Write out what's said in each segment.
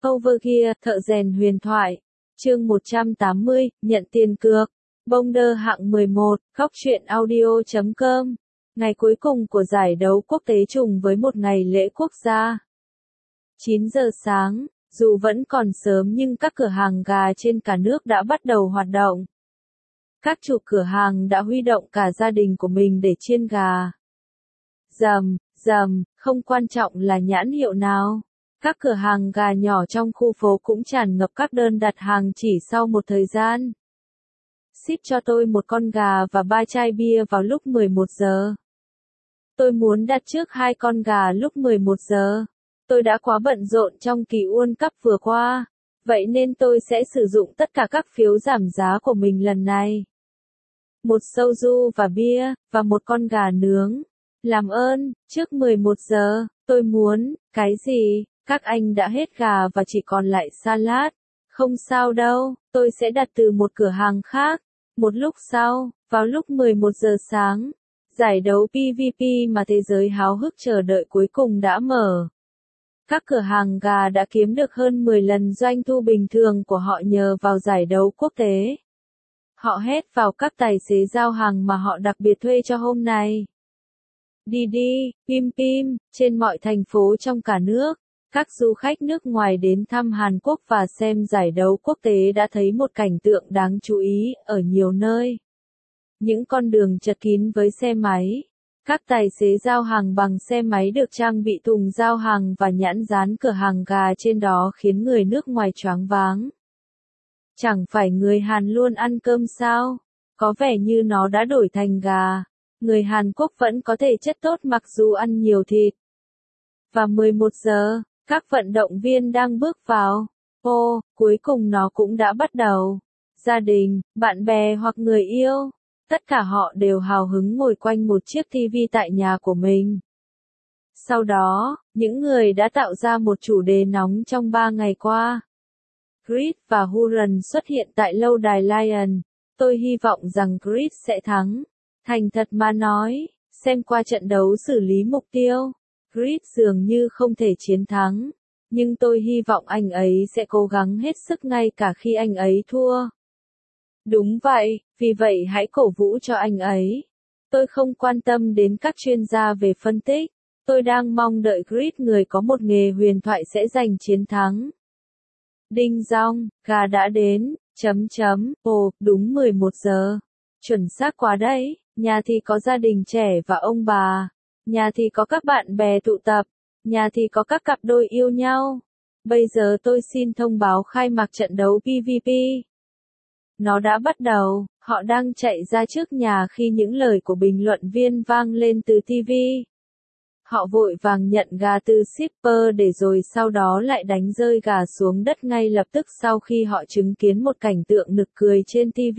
Overgear, thợ rèn huyền thoại. Chương 180, nhận tiền cược. Bonder hạng 11, khóc chuyện audio.com. Ngày cuối cùng của giải đấu quốc tế trùng với một ngày lễ quốc gia. 9 giờ sáng, dù vẫn còn sớm nhưng các cửa hàng gà trên cả nước đã bắt đầu hoạt động. Các chủ cửa hàng đã huy động cả gia đình của mình để chiên gà. Rầm, không quan trọng là nhãn hiệu nào. Các cửa hàng gà nhỏ trong khu phố cũng tràn ngập các đơn đặt hàng chỉ sau một thời gian. Ship cho tôi một con gà và 3 chai bia vào lúc 11 giờ. Tôi muốn đặt trước 2 con gà lúc 11 giờ. Tôi đã quá bận rộn trong kỳ World Cup vừa qua, vậy nên tôi sẽ sử dụng tất cả các phiếu giảm giá của mình lần này. Một soju và bia, và một con gà nướng. Làm ơn, trước 11 giờ, tôi muốn, cái gì? Các anh đã hết gà và chỉ còn lại salad. Không sao đâu, tôi sẽ đặt từ một cửa hàng khác. Một lúc sau, vào lúc 11 giờ sáng, giải đấu PvP mà thế giới háo hức chờ đợi cuối cùng đã mở. Các cửa hàng gà đã kiếm được hơn 10 lần doanh thu bình thường của họ nhờ vào giải đấu quốc tế. Họ hét vào các tài xế giao hàng mà họ đặc biệt thuê cho hôm nay. Đi, pim, trên mọi thành phố trong cả nước. Các du khách nước ngoài đến thăm Hàn Quốc và xem giải đấu quốc tế đã thấy một cảnh tượng đáng chú ý ở nhiều nơi. Những con đường chật kín với xe máy. Các tài xế giao hàng bằng xe máy được trang bị thùng giao hàng và nhãn dán cửa hàng gà trên đó khiến người nước ngoài choáng váng. Chẳng phải người Hàn luôn ăn cơm sao? Có vẻ như nó đã đổi thành gà. Người Hàn Quốc vẫn có thể chất tốt mặc dù ăn nhiều thịt. Và 11 giờ, các vận động viên đang bước vào. Cuối cùng nó cũng đã bắt đầu. Gia đình, bạn bè hoặc người yêu, tất cả họ đều hào hứng ngồi quanh một chiếc TV tại nhà của mình. Sau đó, những người đã tạo ra một chủ đề nóng trong 3 ngày qua. Creed và Huron xuất hiện tại lâu đài Lion. Tôi hy vọng rằng Creed sẽ thắng. Thành thật mà nói, xem qua trận đấu xử lý mục tiêu, Creed dường như không thể chiến thắng. Nhưng tôi hy vọng anh ấy sẽ cố gắng hết sức ngay cả khi anh ấy thua. Đúng vậy, vì vậy hãy cổ vũ cho anh ấy. Tôi không quan tâm đến các chuyên gia về phân tích. Tôi đang mong đợi Creed người có một nghề huyền thoại sẽ giành chiến thắng. Đinh dong, gà đã đến, đúng 11 giờ. Chuẩn xác quá đấy, nhà thì có gia đình trẻ và ông bà. Nhà thì có các bạn bè tụ tập. Nhà thì có các cặp đôi yêu nhau. Bây giờ tôi xin thông báo khai mạc trận đấu PvP. Nó đã bắt đầu, họ đang chạy ra trước nhà khi những lời của bình luận viên vang lên từ TV. Họ vội vàng nhận gà từ shipper để rồi sau đó lại đánh rơi gà xuống đất ngay lập tức sau khi họ chứng kiến một cảnh tượng nực cười trên TV.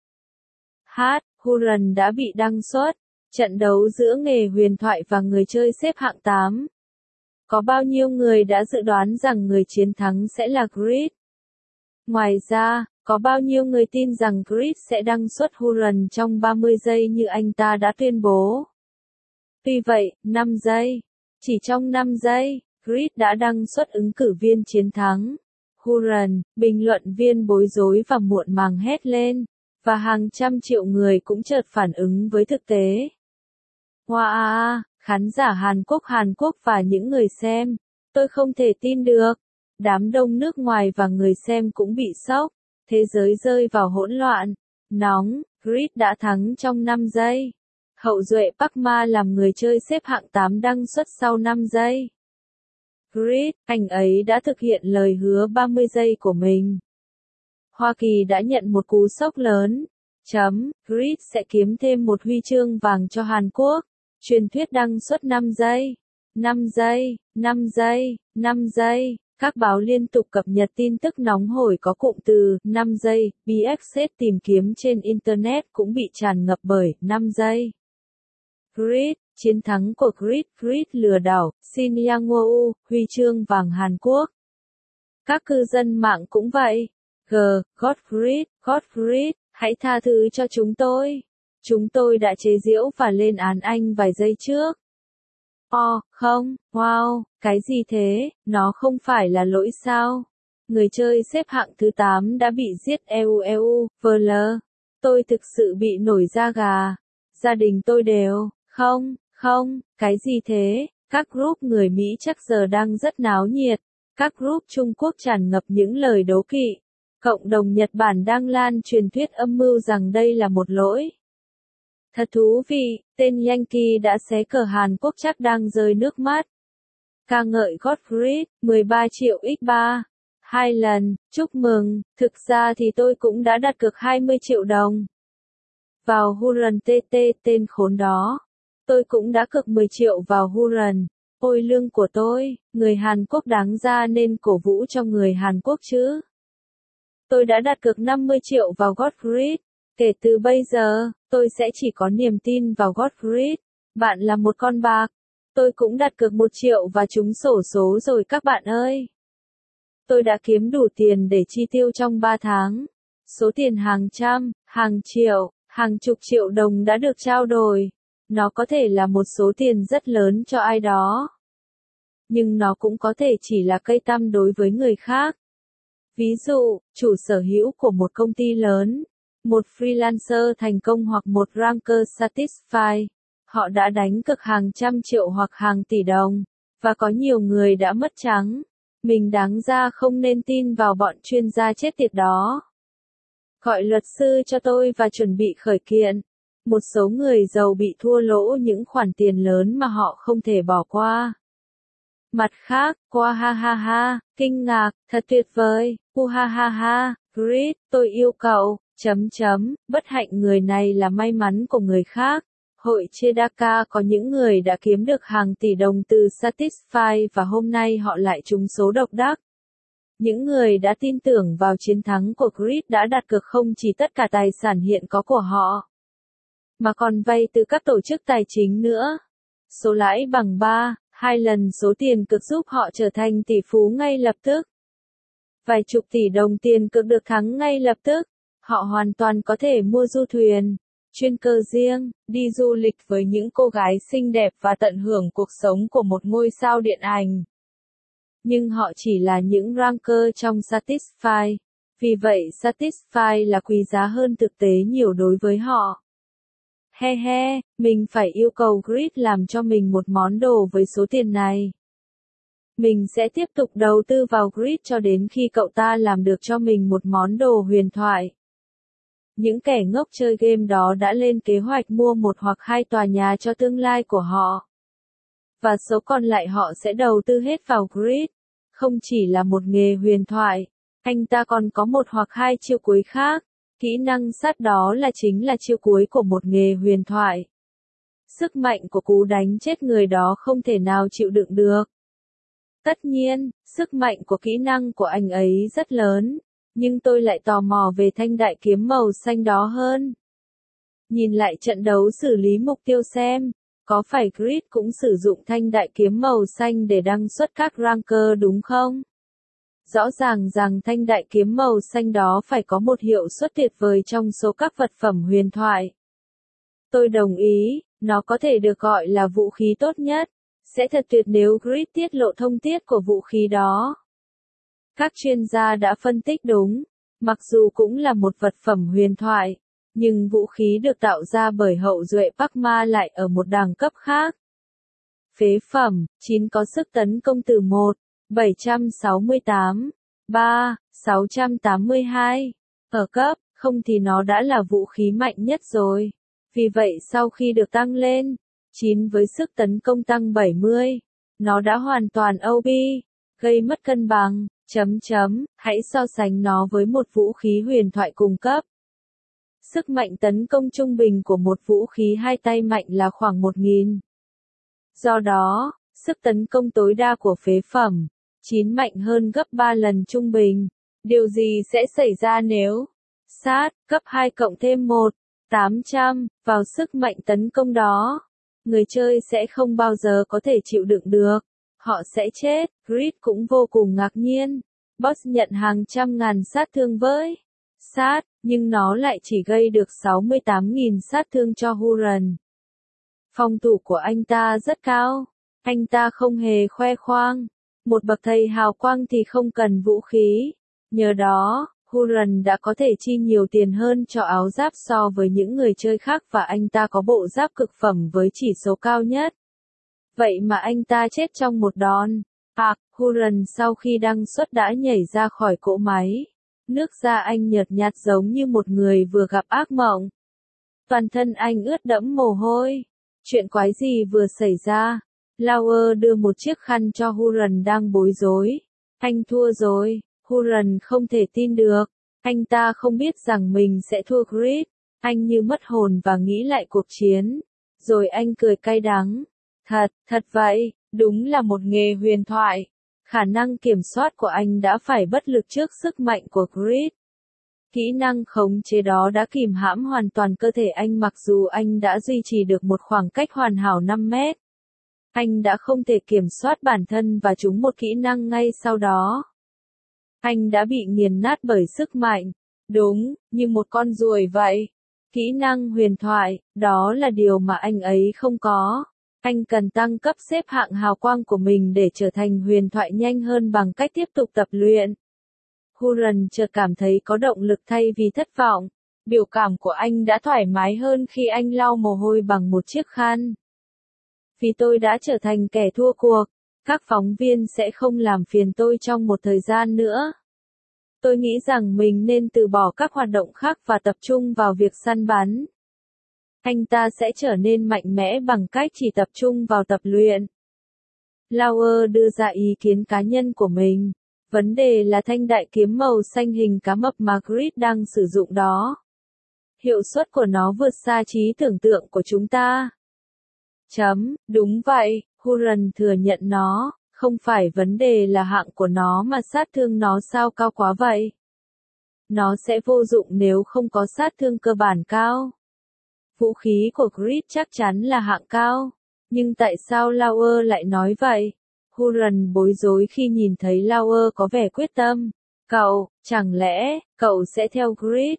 Huron đã bị đăng xuất. Trận đấu giữa nghề huyền thoại và người chơi xếp hạng 8. Có bao nhiêu người đã dự đoán rằng người chiến thắng sẽ là Creed? Ngoài ra, có bao nhiêu người tin rằng Creed sẽ đăng xuất Huron trong 30 giây như anh ta đã tuyên bố? Tuy vậy, 5 giây. Chỉ trong 5 giây, Creed đã đăng xuất ứng cử viên chiến thắng. Huron, bình luận viên bối rối và muộn màng hét lên. Và hàng trăm triệu người cũng chợt phản ứng với thực tế. Wow, khán giả Hàn Quốc và những người xem. Tôi không thể tin được. Đám đông nước ngoài và người xem cũng bị sốc. Thế giới rơi vào hỗn loạn. Nóng, Creed đã thắng trong 5 giây. Hậu duệ Park Ma làm người chơi xếp hạng 8 đăng xuất sau 5 giây. Creed, anh ấy đã thực hiện lời hứa 30 giây của mình. Hoa Kỳ đã nhận một cú sốc lớn. Creed sẽ kiếm thêm một huy chương vàng cho Hàn Quốc. Truyền thuyết đăng xuất 5 giây. 5 giây. Các báo liên tục cập nhật tin tức nóng hổi có cụm từ 5 giây. BXS tìm kiếm trên Internet cũng bị tràn ngập bởi 5 giây. Creed, chiến thắng của Creed lừa đảo, Shin Yang-woo, huy chương vàng Hàn Quốc. Các cư dân mạng cũng vậy. God Creed, hãy tha thứ cho chúng tôi. Chúng tôi đã chế giễu và lên án anh vài giây trước. Không, wow, cái gì thế, nó không phải là lỗi sao? người chơi xếp hạng thứ 8 đã bị giết VL. Tôi thực sự bị nổi da gà. Gia đình tôi đều, không, cái gì thế? Các group người Mỹ chắc giờ đang rất náo nhiệt. Các group Trung Quốc tràn ngập những lời đố kỵ. Cộng đồng Nhật Bản đang lan truyền thuyết âm mưu rằng đây là một lỗi. Thật thú vị, tên Yankee đã xé cờ Hàn Quốc chắc đang rơi nước mắt. Ca ngợi Gottfried, 13 triệu x3. 2 lần, chúc mừng, thực ra thì tôi cũng đã đặt cược 20 triệu đồng. Vào Huron TT tên khốn đó. Tôi cũng đã cược 10 triệu vào Huron. Ôi lương của tôi, người Hàn Quốc đáng ra nên cổ vũ cho người Hàn Quốc chứ. Tôi đã đặt cược 50 triệu vào Gottfried. Kể từ bây giờ, tôi sẽ chỉ có niềm tin vào Gottfried. Bạn là một con bạc. Tôi cũng đặt cược 1 triệu và trúng xổ số rồi các bạn ơi. Tôi đã kiếm đủ tiền để chi tiêu trong 3 tháng. Số tiền hàng trăm, hàng triệu, hàng chục triệu đồng đã được trao đổi. Nó có thể là một số tiền rất lớn cho ai đó. Nhưng nó cũng có thể chỉ là cây tăm đối với người khác. Ví dụ, chủ sở hữu của một công ty lớn, một freelancer thành công hoặc một ranker satisfy. Họ đã đánh cược hàng trăm triệu hoặc hàng tỷ đồng, và có nhiều người đã mất trắng. Mình đáng ra không nên tin vào bọn chuyên gia chết tiệt đó. Gọi luật sư cho tôi và chuẩn bị khởi kiện. Một số người giàu bị thua lỗ những khoản tiền lớn mà họ không thể bỏ qua. Mặt khác, qua ha ha ha, kinh ngạc, thật tuyệt vời, ha ha ha, great, tôi yêu cậu, bất hạnh người này là may mắn của người khác. Hội Chedaka có những người đã kiếm được hàng tỷ đồng từ Satisfy và hôm nay họ lại trúng số độc đắc. Những người đã tin tưởng vào chiến thắng của Grid đã đặt cược không chỉ tất cả tài sản hiện có của họ, mà còn vay từ các tổ chức tài chính nữa. Số lãi bằng 2 lần số tiền cược giúp họ trở thành tỷ phú ngay lập tức. Vài chục tỷ đồng tiền cược được thắng ngay lập tức. Họ hoàn toàn có thể mua du thuyền, chuyên cơ riêng, đi du lịch với những cô gái xinh đẹp và tận hưởng cuộc sống của một ngôi sao điện ảnh. Nhưng họ chỉ là những ranker trong Satisfy. Vì vậy Satisfy là quý giá hơn thực tế nhiều đối với họ. He, mình phải yêu cầu Grid làm cho mình một món đồ với số tiền này. Mình sẽ tiếp tục đầu tư vào Grid cho đến khi cậu ta làm được cho mình một món đồ huyền thoại. Những kẻ ngốc chơi game đó đã lên kế hoạch mua 1 hoặc 2 tòa nhà cho tương lai của họ. Và số còn lại họ sẽ đầu tư hết vào Grid. Không chỉ là một nghề huyền thoại, anh ta còn có 1 hoặc 2 chiêu cuối khác. Kỹ năng sát đó chính là chiêu cuối của một nghề huyền thoại. Sức mạnh của cú đánh chết người đó không thể nào chịu đựng được. Tất nhiên, sức mạnh của kỹ năng của anh ấy rất lớn, nhưng tôi lại tò mò về thanh đại kiếm màu xanh đó hơn. Nhìn lại trận đấu xử lý mục tiêu xem, có phải Grid cũng sử dụng thanh đại kiếm màu xanh để đăng xuất các ranker đúng không? Rõ ràng rằng thanh đại kiếm màu xanh đó phải có một hiệu suất tuyệt vời trong số các vật phẩm huyền thoại. Tôi đồng ý, nó có thể được gọi là vũ khí tốt nhất. Sẽ thật tuyệt nếu Grid tiết lộ thông tiết của vũ khí đó. Các chuyên gia đã phân tích đúng, mặc dù cũng là một vật phẩm huyền thoại, nhưng vũ khí được tạo ra bởi hậu duệ Pakma lại ở một đẳng cấp khác. Phế phẩm, 9 có sức tấn công từ 768, 682. Ở cấp, không thì nó đã là vũ khí mạnh nhất rồi. Vì vậy sau khi được tăng lên, 9 với sức tấn công tăng 70, nó đã hoàn toàn OP, gây mất cân bằng, hãy so sánh nó với một vũ khí huyền thoại cùng cấp. Sức mạnh tấn công trung bình của một vũ khí hai tay mạnh là khoảng 1000. Do đó, sức tấn công tối đa của phế phẩm, 9 mạnh hơn gấp 3 lần trung bình. Điều gì sẽ xảy ra nếu sát cấp 2 cộng thêm 800 vào sức mạnh tấn công đó? Người chơi sẽ không bao giờ có thể chịu đựng được. Họ sẽ chết. Grid cũng vô cùng ngạc nhiên. Boss nhận hàng trăm ngàn sát thương với sát, nhưng nó lại chỉ gây được 68.000 sát thương cho Huron. Phòng thủ của anh ta rất cao. Anh ta không hề khoe khoang. Một bậc thầy hào quang thì không cần vũ khí. Nhờ đó, Huron đã có thể chi nhiều tiền hơn cho áo giáp so với những người chơi khác và anh ta có bộ giáp cực phẩm với chỉ số cao nhất. Vậy mà anh ta chết trong một đòn. Huron sau khi đăng xuất đã nhảy ra khỏi cỗ máy. Nước da anh nhợt nhạt giống như một người vừa gặp ác mộng. Toàn thân anh ướt đẫm mồ hôi. Chuyện quái gì vừa xảy ra? Lauer đưa một chiếc khăn cho Huron đang bối rối. Anh thua rồi. Huron không thể tin được. Anh ta không biết rằng mình sẽ thua Creed. Anh như mất hồn và nghĩ lại cuộc chiến. Rồi anh cười cay đắng. Thật vậy, đúng là một nghề huyền thoại. Khả năng kiểm soát của anh đã phải bất lực trước sức mạnh của Creed. Kỹ năng khống chế đó đã kìm hãm hoàn toàn cơ thể anh mặc dù anh đã duy trì được một khoảng cách hoàn hảo 5 mét. Anh đã không thể kiểm soát bản thân và trúng một kỹ năng ngay sau đó. Anh đã bị nghiền nát bởi sức mạnh. Đúng, như một con ruồi vậy. Kỹ năng huyền thoại, đó là điều mà anh ấy không có. Anh cần tăng cấp xếp hạng hào quang của mình để trở thành huyền thoại nhanh hơn bằng cách tiếp tục tập luyện. Huron chợt cảm thấy có động lực thay vì thất vọng. Biểu cảm của anh đã thoải mái hơn khi anh lau mồ hôi bằng một chiếc khăn. Vì tôi đã trở thành kẻ thua cuộc, các phóng viên sẽ không làm phiền tôi trong một thời gian nữa. Tôi nghĩ rằng mình nên từ bỏ các hoạt động khác và tập trung vào việc săn bắn. Anh ta sẽ trở nên mạnh mẽ bằng cách chỉ tập trung vào tập luyện. Lauer đưa ra ý kiến cá nhân của mình. Vấn đề là thanh đại kiếm màu xanh hình cá mập mà Creed đang sử dụng đó. Hiệu suất của nó vượt xa trí tưởng tượng của chúng ta. Đúng vậy, Huron thừa nhận nó, không phải vấn đề là hạng của nó mà sát thương nó sao cao quá vậy. Nó sẽ vô dụng nếu không có sát thương cơ bản cao. Vũ khí của Creed chắc chắn là hạng cao. Nhưng tại sao Lauer lại nói vậy? Huron bối rối khi nhìn thấy Lauer có vẻ quyết tâm. Chẳng lẽ, cậu sẽ theo Creed?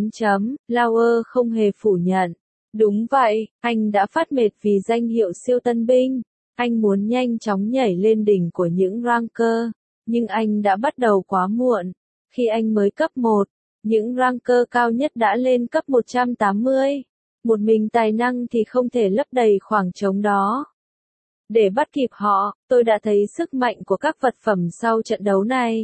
Lauer không hề phủ nhận. Đúng vậy, anh đã phát mệt vì danh hiệu siêu tân binh. Anh muốn nhanh chóng nhảy lên đỉnh của những ranker. Nhưng anh đã bắt đầu quá muộn. Khi anh mới cấp 1, những ranker cao nhất đã lên cấp 180. Một mình tài năng thì không thể lấp đầy khoảng trống đó. Để bắt kịp họ, tôi đã thấy sức mạnh của các vật phẩm sau trận đấu này.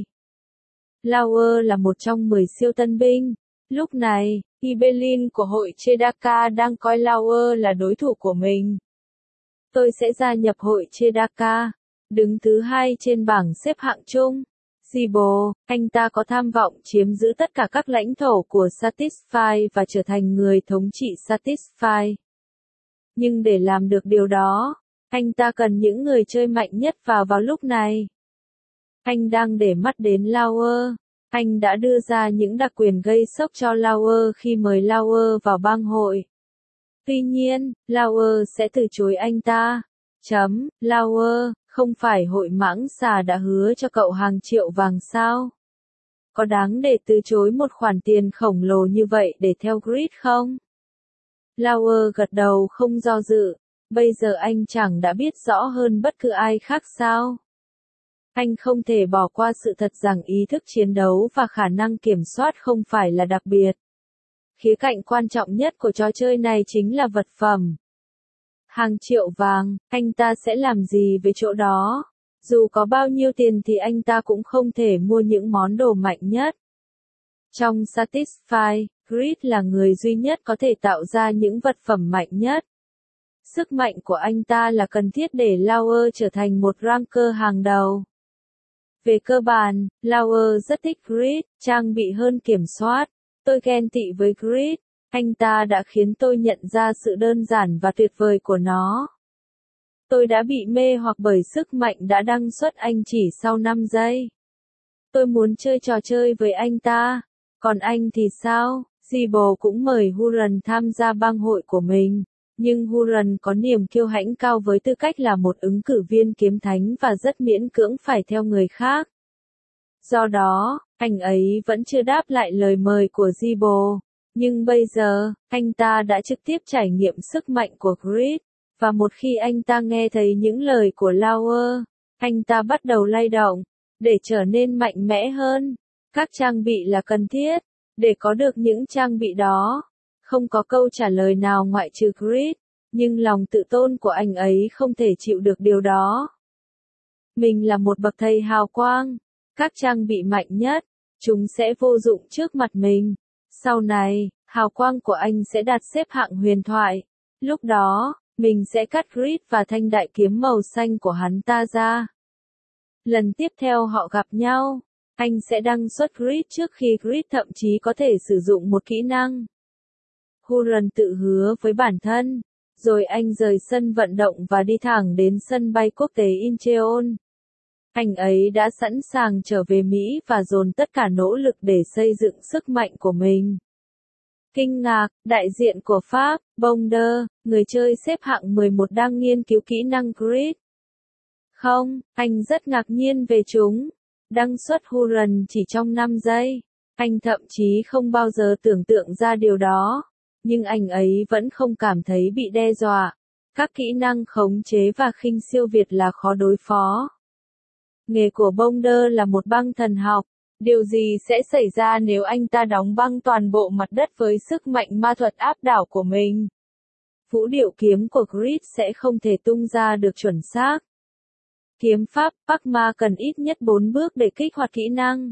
Lauer là một trong 10 siêu tân binh. Lúc này, Ibelin của hội Chedaka đang coi Lauer là đối thủ của mình. Tôi sẽ gia nhập hội Chedaka, đứng thứ 2 trên bảng xếp hạng chung. Zibo, anh ta có tham vọng chiếm giữ tất cả các lãnh thổ của Satisfy và trở thành người thống trị Satisfy. Nhưng để làm được điều đó, anh ta cần những người chơi mạnh nhất vào lúc này. Anh đang để mắt đến Lauer. Anh đã đưa ra những đặc quyền gây sốc cho Lauer khi mời Lauer vào bang hội. Tuy nhiên, Lauer sẽ từ chối anh ta. Lauer, không phải hội mãng xà đã hứa cho cậu hàng triệu vàng sao? Có đáng để từ chối một khoản tiền khổng lồ như vậy để theo Creed không? Lauer gật đầu không do dự. Bây giờ anh chẳng đã biết rõ hơn bất cứ ai khác sao? Anh không thể bỏ qua sự thật rằng ý thức chiến đấu và khả năng kiểm soát không phải là đặc biệt. Khía cạnh quan trọng nhất của trò chơi này chính là vật phẩm. Hàng triệu vàng, anh ta sẽ làm gì với chỗ đó? Dù có bao nhiêu tiền thì anh ta cũng không thể mua những món đồ mạnh nhất. Trong Satisfy, Creed là người duy nhất có thể tạo ra những vật phẩm mạnh nhất. Sức mạnh của anh ta là cần thiết để Lauer trở thành một ranker hàng đầu. Về cơ bản, Lauer rất thích Creed, trang bị hơn kiểm soát. Tôi ghen tị với Creed, anh ta đã khiến tôi nhận ra sự đơn giản và tuyệt vời của nó. Tôi đã bị mê hoặc bởi sức mạnh đã đăng xuất anh chỉ sau 5 giây. Tôi muốn chơi trò chơi với anh ta. Còn anh thì sao? Zibo cũng mời Huron tham gia bang hội của mình. Nhưng Huron có niềm kiêu hãnh cao với tư cách là một ứng cử viên kiếm thánh và rất miễn cưỡng phải theo người khác. Do đó, anh ấy vẫn chưa đáp lại lời mời của Zibo. Nhưng bây giờ, anh ta đã trực tiếp trải nghiệm sức mạnh của Creed. Và một khi anh ta nghe thấy những lời của Lauer, anh ta bắt đầu lay động. Để trở nên mạnh mẽ hơn, Các trang bị là cần thiết. Để có được những trang bị đó, không có câu trả lời nào ngoại trừ Grid, nhưng lòng tự tôn của anh ấy không thể chịu được điều đó. Mình là một bậc thầy hào quang. Các trang bị mạnh nhất, chúng sẽ vô dụng trước mặt mình. Sau này, hào quang của anh sẽ đạt xếp hạng huyền thoại. Lúc đó, mình sẽ cắt Grid và thanh đại kiếm màu xanh của hắn ta ra. Lần tiếp theo họ gặp nhau, anh sẽ đăng xuất Grid trước khi Grid thậm chí có thể sử dụng một kỹ năng. Huron tự hứa với bản thân, rồi anh rời sân vận động và đi thẳng đến sân bay quốc tế Incheon. Anh ấy đã sẵn sàng trở về Mỹ và dồn tất cả nỗ lực để xây dựng sức mạnh của mình. Kinh ngạc, đại diện của Pháp, Bonder, người chơi xếp hạng 11 đang nghiên cứu kỹ năng Grid. Không, anh rất ngạc nhiên về chúng. Đăng xuất Huron chỉ trong 5 giây. Anh thậm chí không bao giờ tưởng tượng ra điều đó. Nhưng anh ấy vẫn không cảm thấy bị đe dọa. Các kỹ năng khống chế và khinh siêu việt là khó đối phó. Nghề của Bonder là một băng thần học. Điều gì sẽ xảy ra nếu anh ta đóng băng toàn bộ mặt đất với sức mạnh ma thuật áp đảo của mình? Vũ điệu kiếm của Grid sẽ không thể tung ra được chuẩn xác. Kiếm pháp Pakma cần ít nhất 4 bước để kích hoạt kỹ năng.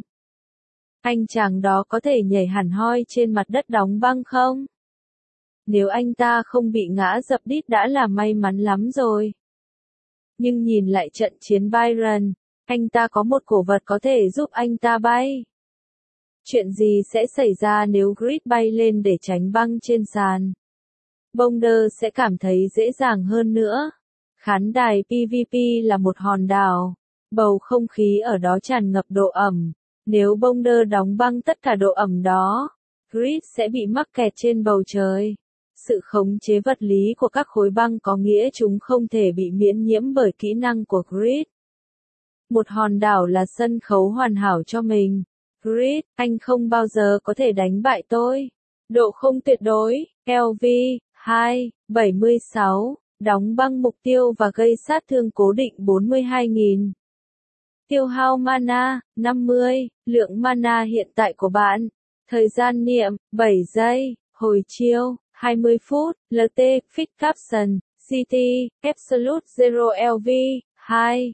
Anh chàng đó có thể nhảy hẳn hoi trên mặt đất đóng băng không? Nếu anh ta không bị ngã dập đít đã là may mắn lắm rồi. Nhưng nhìn lại trận chiến Byron, anh ta có một cổ vật có thể giúp anh ta bay. Chuyện gì sẽ xảy ra nếu Grid bay lên để tránh băng trên sàn? Bonder sẽ cảm thấy dễ dàng hơn nữa. Khán đài PvP là một hòn đảo. Bầu không khí ở đó tràn ngập độ ẩm. Nếu Bonder đóng băng tất cả độ ẩm đó, Grid sẽ bị mắc kẹt trên bầu trời. Sự khống chế vật lý của các khối băng có nghĩa chúng không thể bị miễn nhiễm bởi kỹ năng của Grid. Một hòn đảo là sân khấu hoàn hảo cho mình. Grid, anh không bao giờ có thể đánh bại tôi. Độ không tuyệt đối, LV, 2, 76, đóng băng mục tiêu và gây sát thương cố định 42.000. Tiêu hao mana, 50, lượng mana hiện tại của bạn. Thời gian niệm, 7 giây, hồi chiêu, 20 phút, LT, Fix Caption, CT, Absolute Zero LV, 2,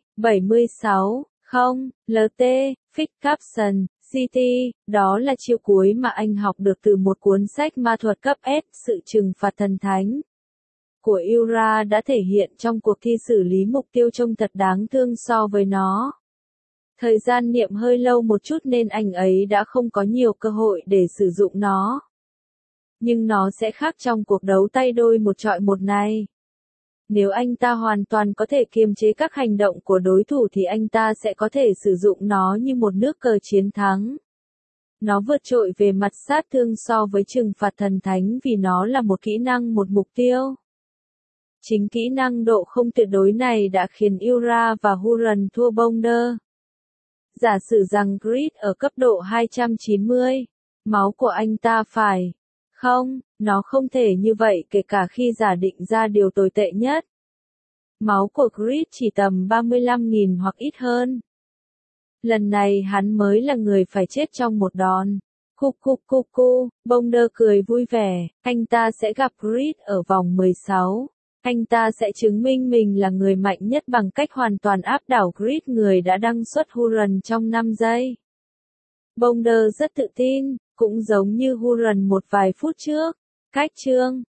76, 0, LT, Fix Caption, CT, đó là chiêu cuối mà anh học được từ một cuốn sách ma thuật cấp S, sự trừng phạt thần thánh của Yura đã thể hiện trong cuộc thi xử lý mục tiêu trông thật đáng thương so với nó. Thời gian niệm hơi lâu một chút nên anh ấy đã không có nhiều cơ hội để sử dụng nó. Nhưng nó sẽ khác trong cuộc đấu tay đôi một chọi một này. Nếu anh ta hoàn toàn có thể kiềm chế các hành động của đối thủ thì anh ta sẽ có thể sử dụng nó như một nước cờ chiến thắng. Nó vượt trội về mặt sát thương so với trừng phạt thần thánh vì nó là một kỹ năng một mục tiêu. Chính kỹ năng độ không tuyệt đối này đã khiến Yura và Huron thua Bonder. Giả sử rằng Grid ở cấp độ 290, máu của anh ta phải. Không, nó không thể như vậy kể cả khi giả định ra điều tồi tệ nhất. Máu của Grid chỉ tầm 35.000 hoặc ít hơn. Lần này hắn mới là người phải chết trong một đòn. Bonder cười vui vẻ, anh ta sẽ gặp Grid ở vòng 16. Anh ta sẽ chứng minh mình là người mạnh nhất bằng cách hoàn toàn áp đảo Grid người đã đăng xuất Huron trong 5 giây. Bonder rất tự tin, cũng giống như Huron một vài phút trước. Cách chương